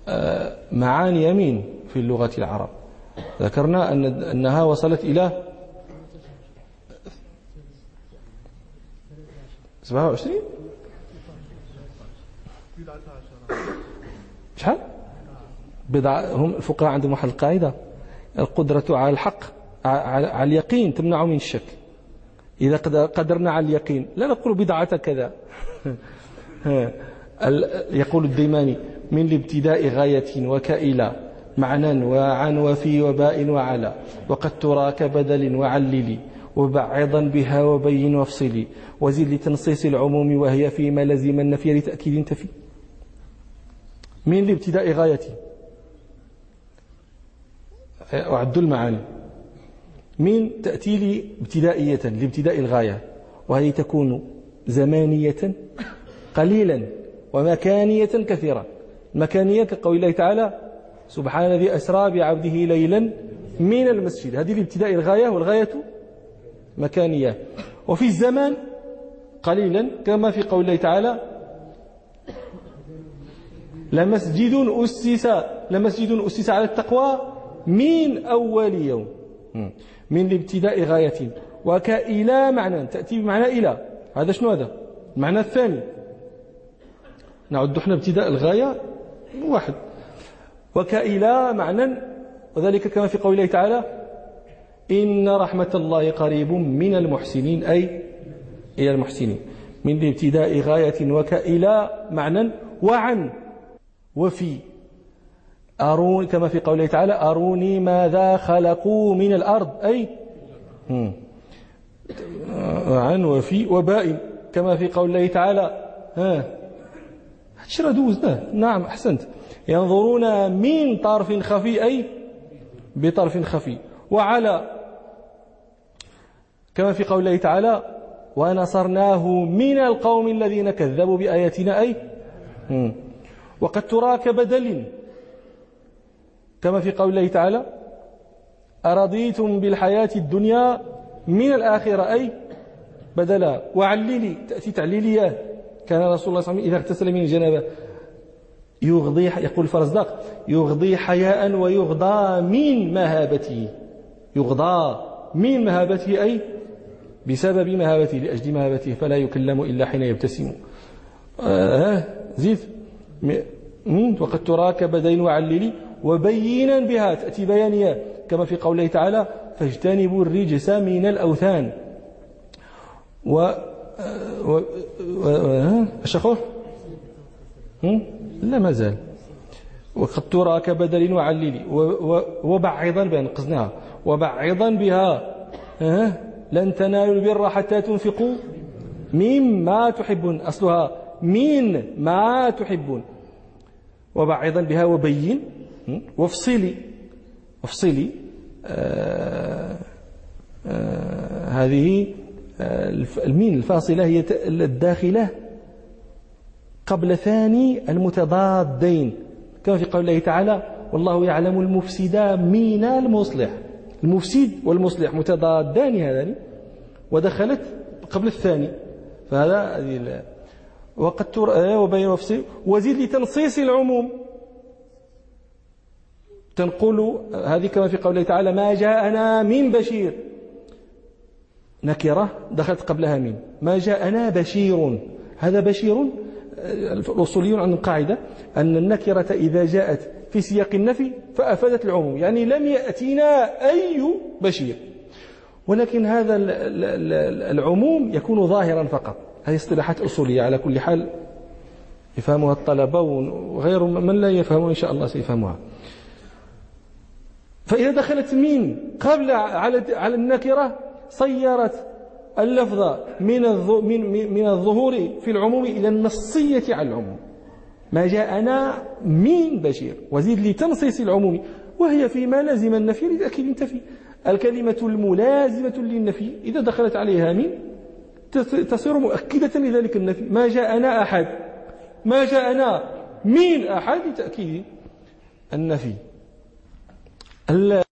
معاني مين في اللغة العرب. ذكرنا أنها وصلت إلى 27 شحال بضع. هم الفقهاء عندهم واحد القاعدة: القدرة على الحق على اليقين تمنع من الشك. إذا قدرنا على اليقين لا نقول بضعة كذا. يقول الديماني: من الابتداء غاية وكإلى معنى وعن وفي وباء وعلى وقد تراك بدل وعللي وبعضا بها وبين وافصلي وزد لتنصيص العموم وهي فيما لزم النفي لتأكيد تفي. من الابتداء غاية أعد المعاني. من تأتي لي ابتدائية لابتداء الغاية، وهي تكون زمانية قليلا ومكانية كثيرة. مكانية كقول الله تعالى: سبحان الذي أسرى بعبده ليلا من المسجد. هذه الابتداء الغاية، والغاية مكانية. وفي الزمان قليلا كما في قول الله تعالى: لمسجد أسس على التقوى من أول يوم. من الابتداء غاية. وكإلى معنى تأتي بمعنى إلى. هذا شنو هذا؟ المعنى الثاني. نعد احنا ابتداء الغاية واحد. وكإلى معنى، وذلك كما في قول الله تعالى: إن رحمة الله قريب من المحسنين، أي إلى المحسنين. من الابتداء غاية وكإلى معنى وعن وفي. أروني كما في قوله تعالى: أروني ماذا خلقوا من الأرض، أي عن وفي وباء كما في قول الله تعالى: نعم أحسنت، ينظرون من طرف خفي، أي بطرف خفي. وعلى كما في قول الله تعالى: ونصرناه من القوم الذين كذبوا بآياتنا، أي وقد تراك بدل كما في قول الله تعالى: أرضيتم بالحياة الدنيا من الآخرة، أي بدلا. وعللي تأتي تعليلية. كان رسول الله صلى الله عليه وسلم إذا اغتسل من الجنابة يغضي، يقول الفرزدق: يغضي حياء ويغضى من مهابته. يغضى من مهابته أي بسبب مهابته، لأجل مهابته، فلا يكلم إلا حين يبتسم. زيد. وقد تراك بدين وعللي وبينا بها تأتي بيانية كما في قوله تعالى: فاجتنبوا الرجس من الأوثان. أشخوه لا ما زال. وقد تراك بدل وعللي وبعضا بها نقصناها وبعضا بها لن تنالوا البر حتى تنفقوا مما تحبون. أصلها من ما تحبون. وبعضا بها وبين وافصلي. هذه المين الفاصلة هي الداخلة قبل ثاني المتضادين كما في قول الله تعالى: والله يعلم المفسد من المصلح. المفسد والمصلح متضادان هذان، ودخلت قبل الثاني. فهذا وقد وبين وفصل. وزيد لتنصيص العموم تنقل هذه كما في قوله تعالى: ما جاءنا من بشير. نكرة دخلت قبلها من. ما جاءنا بشير. هذا بشير. الأصوليون عندهم قاعدة أن النكرة إذا جاءت في سياق النفي فأفادت العموم، يعني لم يأتينا أي بشير. ولكن هذا العموم يكون ظاهرا فقط. هذه اصطلاحات أصولية على كل حال يفهمها الطلبة، وغير من لا يفهمها إن شاء الله سيفهمها. فإذا دخلت من قبل على النكرة صيرت اللفظ من الظهور في العموم إلى النصية على العموم. ما جاءنا من بشير. وزيد لتنصيص العموم وهي فيما لازم النفي لتأكيد التفي. الكلمة الملازمة للنفي إذا دخلت عليها من تصير مؤكدة لذلك النفي. ما جاءنا أحد. ما جاءنا من أحد لتأكيد النفي.